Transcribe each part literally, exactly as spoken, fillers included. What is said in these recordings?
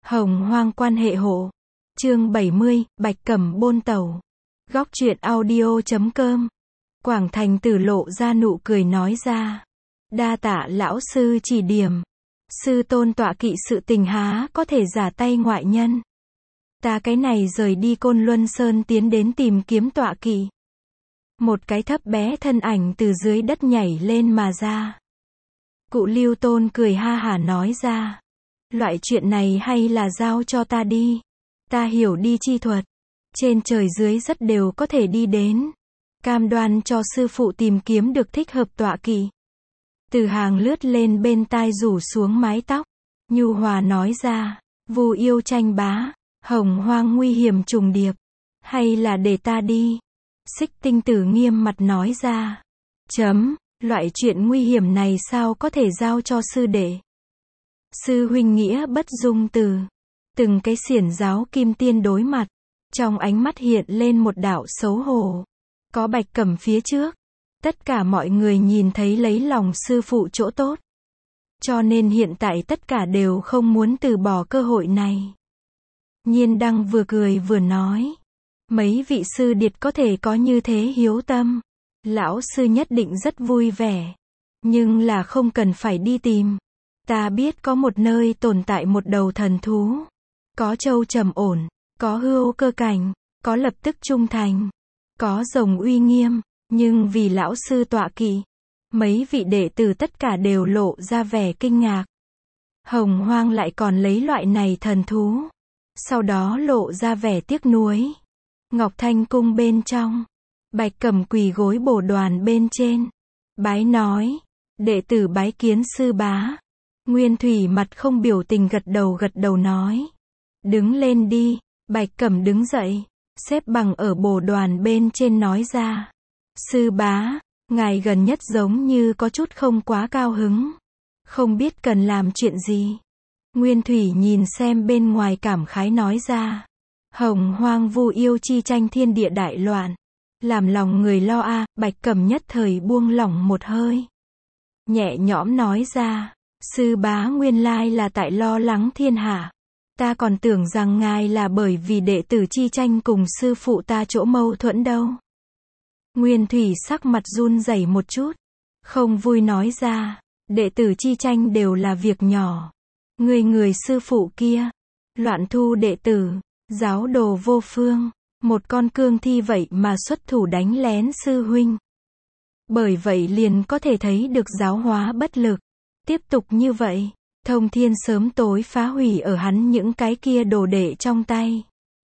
Hồng hoang quan hệ hộ. Chương bảy mươi, Bạch Cẩm bôn tẩu. Góc truyện audio chấm com. Quảng Thành Tử lộ ra nụ cười nói ra. Đa tạ lão sư chỉ điểm. Sư tôn tọa kỵ sự tình há có thể giả tay ngoại nhân. Ta cái này rời đi Côn Luân Sơn tiến đến tìm kiếm tọa kỵ. Một cái thấp bé thân ảnh từ dưới đất nhảy lên mà ra. Cụ Lưu Tôn cười ha hả nói ra. Loại chuyện này hay là giao cho ta đi. Ta hiểu đi chi thuật. Trên trời dưới rất đều có thể đi đến. Cam đoan cho sư phụ tìm kiếm được thích hợp tọa kỵ. Từ Hàng lướt lên bên tai rủ xuống mái tóc. Nhu hòa nói ra. Vu yêu tranh bá. Hồng hoang nguy hiểm trùng điệp. Hay là để ta đi. Xích Tinh Tử nghiêm mặt nói ra. Chấm. Loại chuyện nguy hiểm này sao có thể giao cho sư đệ. Sư huynh nghĩa bất dung từ. Từng cái xiển giáo kim tiên đối mặt. Trong ánh mắt hiện lên một đạo xấu hổ. Có Bạch Cẩm phía trước. Tất cả mọi người nhìn thấy lấy lòng sư phụ chỗ tốt. Cho nên hiện tại tất cả đều không muốn từ bỏ cơ hội này. Nhiên Đăng vừa cười vừa nói. Mấy vị sư điệt có thể có như thế hiếu tâm. Lão sư nhất định rất vui vẻ. Nhưng là không cần phải đi tìm. Ta biết có một nơi tồn tại một đầu thần thú. Có châu trầm ổn. Có hươu cơ cảnh. Có lập tức trung thành. Có rồng uy nghiêm. Nhưng vì lão sư tọa kỵ. Mấy vị đệ tử tất cả đều lộ ra vẻ kinh ngạc. Hồng hoang lại còn lấy loại này thần thú. Sau đó lộ ra vẻ tiếc nuối. Ngọc Thanh cung bên trong. Bạch Cẩm quỳ gối bồ đoàn bên trên. Bái nói. Đệ tử bái kiến sư bá. Nguyên Thủy mặt không biểu tình gật đầu gật đầu nói. Đứng lên đi. Bạch Cẩm đứng dậy. Xếp bằng ở bồ đoàn bên trên nói ra. Sư bá. Ngài gần nhất giống như có chút không quá cao hứng. Không biết cần làm chuyện gì. Nguyên Thủy nhìn xem bên ngoài cảm khái nói ra. Hồng hoang vu yêu chi tranh thiên địa đại loạn. Làm lòng người lo a. À, Bạch Cẩm nhất thời buông lỏng một hơi. Nhẹ nhõm nói ra. Sư bá nguyên lai là tại lo lắng thiên hạ. Ta còn tưởng rằng ngài là bởi vì đệ tử chi tranh cùng sư phụ ta chỗ mâu thuẫn đâu. Nguyên Thủy sắc mặt run rẩy một chút. Không vui nói ra. Đệ tử chi tranh đều là việc nhỏ. Người người sư phụ kia. Loạn thu đệ tử. Giáo đồ vô phương. Một con cương thi vậy mà xuất thủ đánh lén sư huynh. Bởi vậy liền có thể thấy được giáo hóa bất lực. Tiếp tục như vậy. Thông thiên sớm tối phá hủy ở hắn những cái kia đồ đệ trong tay.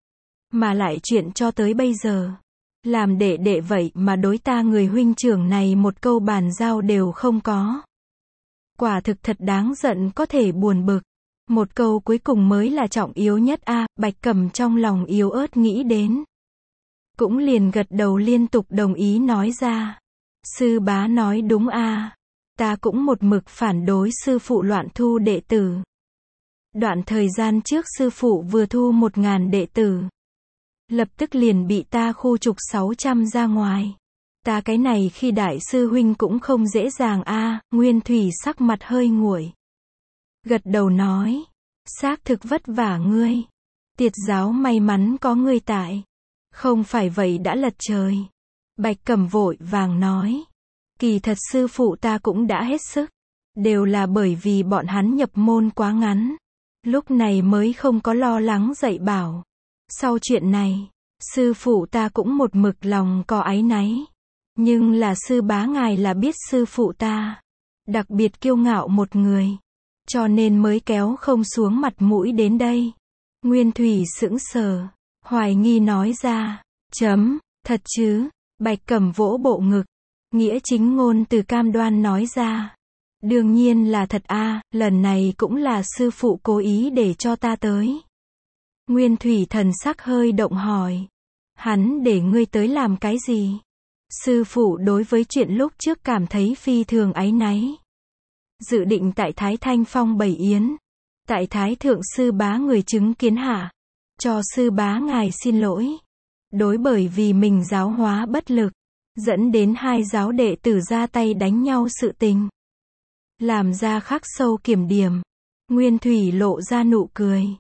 Mà lại chuyện cho tới bây giờ. Làm đệ đệ vậy mà đối ta người huynh trưởng này một câu bàn giao đều không có. Quả thực thật đáng giận có thể buồn bực. Một câu cuối cùng mới là trọng yếu nhất a. À, Bạch Cẩm trong lòng yếu ớt nghĩ đến. Cũng liền gật đầu liên tục đồng ý nói ra. Sư bá nói đúng a. À. Ta cũng một mực phản đối sư phụ loạn thu đệ tử. Đoạn thời gian trước sư phụ vừa thu một ngàn đệ tử. Lập tức liền bị ta khu trục sáu trăm ra ngoài. Ta cái này khi đại sư huynh cũng không dễ dàng a. À, Nguyên Thủy sắc mặt hơi nguội. Gật đầu nói. Xác thực vất vả ngươi. Tiệt giáo may mắn có ngươi tại. Không phải vậy đã lật trời. Bạch Cẩm vội vàng nói. Kỳ thật sư phụ ta cũng đã hết sức. Đều là bởi vì bọn hắn nhập môn quá ngắn. Lúc này mới không có lo lắng dạy bảo. Sau chuyện này, sư phụ ta cũng một mực lòng có áy náy. Nhưng là sư bá ngài là biết sư phụ ta. Đặc biệt kiêu ngạo một người. Cho nên mới kéo không xuống mặt mũi đến đây. Nguyên Thủy sững sờ. Hoài nghi nói ra. Chấm, thật chứ. Bạch Cẩm vỗ bộ ngực. Nghĩa chính ngôn từ cam đoan nói ra. Đương nhiên là thật a. À, lần này cũng là sư phụ cố ý để cho ta tới. Nguyên Thủy thần sắc hơi động hỏi. Hắn để ngươi tới làm cái gì? Sư phụ đối với chuyện lúc trước cảm thấy phi thường áy náy. Dự định tại Thái Thanh Phong bày yến. Tại Thái Thượng sư bá người chứng kiến hạ. Cho sư bá ngài xin lỗi. Đối bởi vì mình giáo hóa bất lực. Dẫn đến hai giáo đệ tử ra tay đánh nhau sự tình. Làm ra khắc sâu kiểm điểm. Nguyên Thủy lộ ra nụ cười.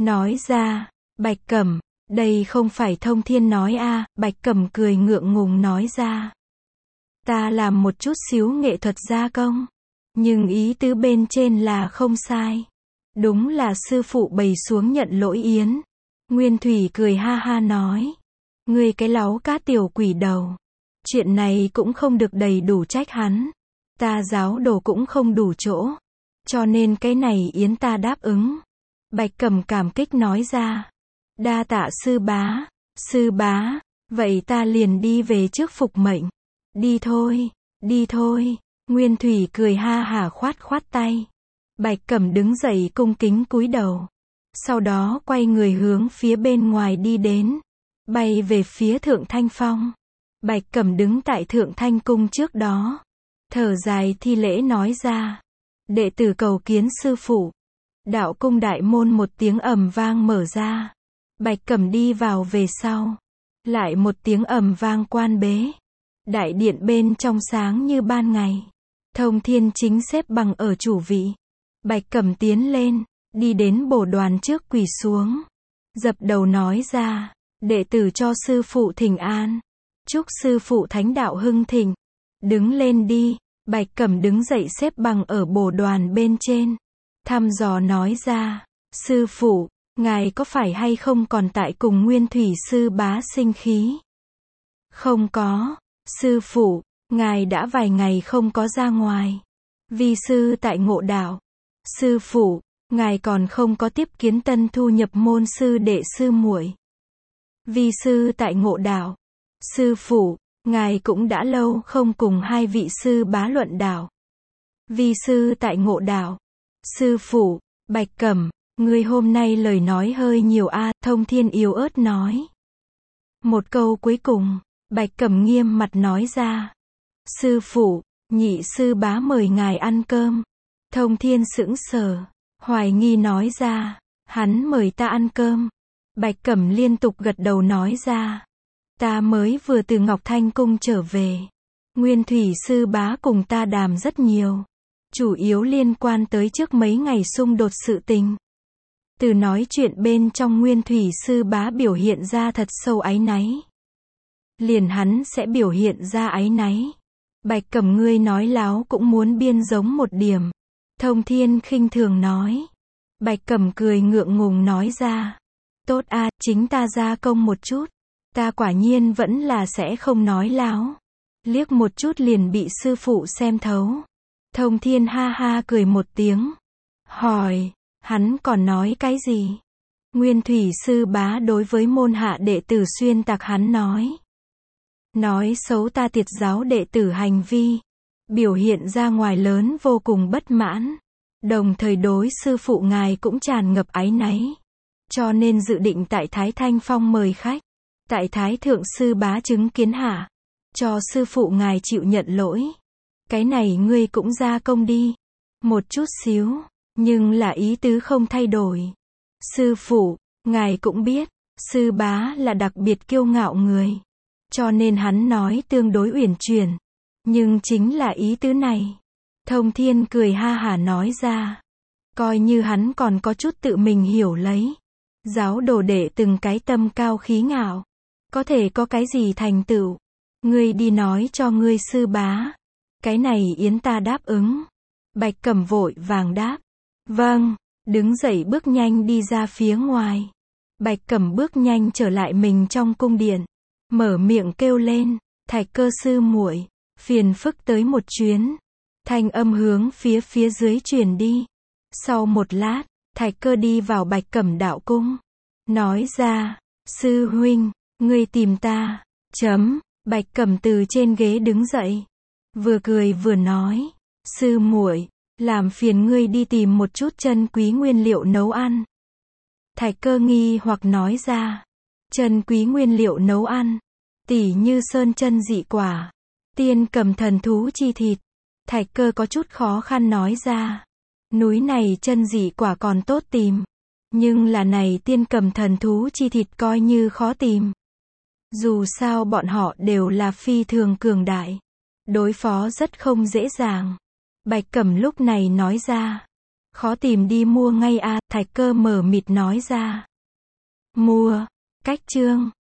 nói ra, Bạch Cẩm, đây không phải Thông Thiên nói a, Bạch Cẩm cười ngượng ngùng nói ra. Ta làm một chút xíu nghệ thuật gia công, nhưng ý tứ bên trên là không sai. Đúng là sư phụ bày xuống nhận lỗi yến. Nguyên Thủy cười ha ha nói. Ngươi cái láu cá tiểu quỷ đầu. Chuyện này cũng không được đầy đủ trách hắn. Ta giáo đồ cũng không đủ chỗ. Cho nên cái này yến ta đáp ứng. Bạch Cẩm cảm kích nói ra. Đa tạ sư bá. Sư bá, vậy ta liền đi về trước phục mệnh. Đi thôi, đi thôi. Nguyên Thủy cười ha hả khoát khoát tay. Bạch Cẩm đứng dậy cung kính cúi đầu. Sau đó quay người hướng phía bên ngoài đi đến. Bay về phía Thượng Thanh Phong. Bạch Cẩm đứng tại Thượng Thanh Cung trước đó. Thở dài thi lễ nói ra. Đệ tử cầu kiến sư phụ. Đạo cung đại môn một tiếng ầm vang mở ra. Bạch Cẩm đi vào về sau. Lại một tiếng ầm vang quan bế. Đại điện bên trong sáng như ban ngày. Thông Thiên chính xếp bằng ở chủ vị. Bạch Cẩm tiến lên, đi đến bồ đoàn trước quỳ xuống. Dập đầu nói ra, đệ tử cho sư phụ thỉnh an. Chúc sư phụ thánh đạo hưng thịnh. Đứng lên đi. Bạch Cẩm đứng dậy xếp bằng ở bồ đoàn bên trên. Thăm dò nói ra, sư phụ, ngài có phải hay không còn tại cùng Nguyên Thủy sư bá sinh khí? Không có, sư phụ, ngài đã vài ngày không có ra ngoài. Vi sư tại Ngộ Đạo. Sư phụ, ngài còn không có tiếp kiến tân thu nhập môn sư đệ sư muội. Vi sư tại Ngộ Đạo. Sư phụ, ngài cũng đã lâu không cùng hai vị sư bá luận đạo. Vi sư tại Ngộ Đạo. Sư phụ, Bạch Cẩm, ngươi hôm nay lời nói hơi nhiều a, Thông Thiên yếu ớt nói. Một câu cuối cùng, Bạch Cẩm nghiêm mặt nói ra. Sư phụ, nhị sư bá mời ngài ăn cơm. Thông Thiên sững sờ, hoài nghi nói ra, hắn mời ta ăn cơm. Bạch Cẩm liên tục gật đầu nói ra, ta mới vừa từ Ngọc Thanh Cung trở về. Nguyên Thủy sư bá cùng ta đàm rất nhiều, chủ yếu liên quan tới trước mấy ngày xung đột sự tình. Từ nói chuyện bên trong Nguyên Thủy sư bá biểu hiện ra thật sâu áy náy. Liền hắn sẽ biểu hiện ra áy náy. Bạch Cẩm ngươi nói láo cũng muốn biên giống một điểm. Thông Thiên khinh thường nói. Bạch Cẩm cười ngượng ngùng nói ra. Tốt a, chính ta ra công một chút. Ta quả nhiên vẫn là sẽ không nói láo. Liếc một chút liền bị sư phụ xem thấu. Thông Thiên ha ha cười một tiếng. Hỏi, hắn còn nói cái gì? Nguyên Thủy sư bá đối với môn hạ đệ tử xuyên tạc hắn nói. Nói xấu ta Tiệt giáo đệ tử hành vi. Biểu hiện ra ngoài lớn vô cùng bất mãn. Đồng thời đối sư phụ ngài cũng tràn ngập áy náy. Cho nên dự định tại Thái Thanh Phong mời khách. Tại Thái Thượng sư bá chứng kiến hạ. Cho sư phụ ngài chịu nhận lỗi. Cái này ngươi cũng ra công đi. Một chút xíu. Nhưng là ý tứ không thay đổi. Sư phụ, ngài cũng biết. Sư bá là đặc biệt kiêu ngạo người. Cho nên hắn nói tương đối uyển chuyển. Nhưng chính là ý tứ này. Thông Thiên cười ha hả nói ra. Coi như hắn còn có chút tự mình hiểu lấy. Giáo đồ đệ từng cái tâm cao khí ngạo. Có thể có cái gì thành tựu. Ngươi đi nói cho ngươi sư bá. Cái này yến ta đáp ứng. Bạch Cẩm vội vàng đáp. Vâng, đứng dậy bước nhanh đi ra phía ngoài. Bạch Cẩm bước nhanh trở lại mình trong cung điện. Mở miệng kêu lên. Thạch Cơ sư muội, phiền phức tới một chuyến. Thanh âm hướng phía phía dưới truyền đi. Sau một lát, Thạch Cơ đi vào Bạch Cẩm đạo cung. Nói ra, sư huynh, ngươi tìm ta. Chấm, Bạch Cẩm từ trên ghế đứng dậy. Vừa cười vừa nói, sư muội, làm phiền ngươi đi tìm một chút chân quý nguyên liệu nấu ăn. Thạch Cơ nghi hoặc nói ra, chân quý nguyên liệu nấu ăn, tỉ như sơn chân dị quả, tiên cầm thần thú chi thịt. Thạch Cơ có chút khó khăn nói ra, núi này chân dị quả còn tốt tìm, nhưng là này tiên cầm thần thú chi thịt coi như khó tìm. Dù sao bọn họ đều là phi thường cường đại, đối phó rất không dễ dàng. Bạch Cẩm lúc này nói ra, Khó tìm đi mua ngay à, Thạch Cơ mờ mịt nói ra. Mua. Cách chương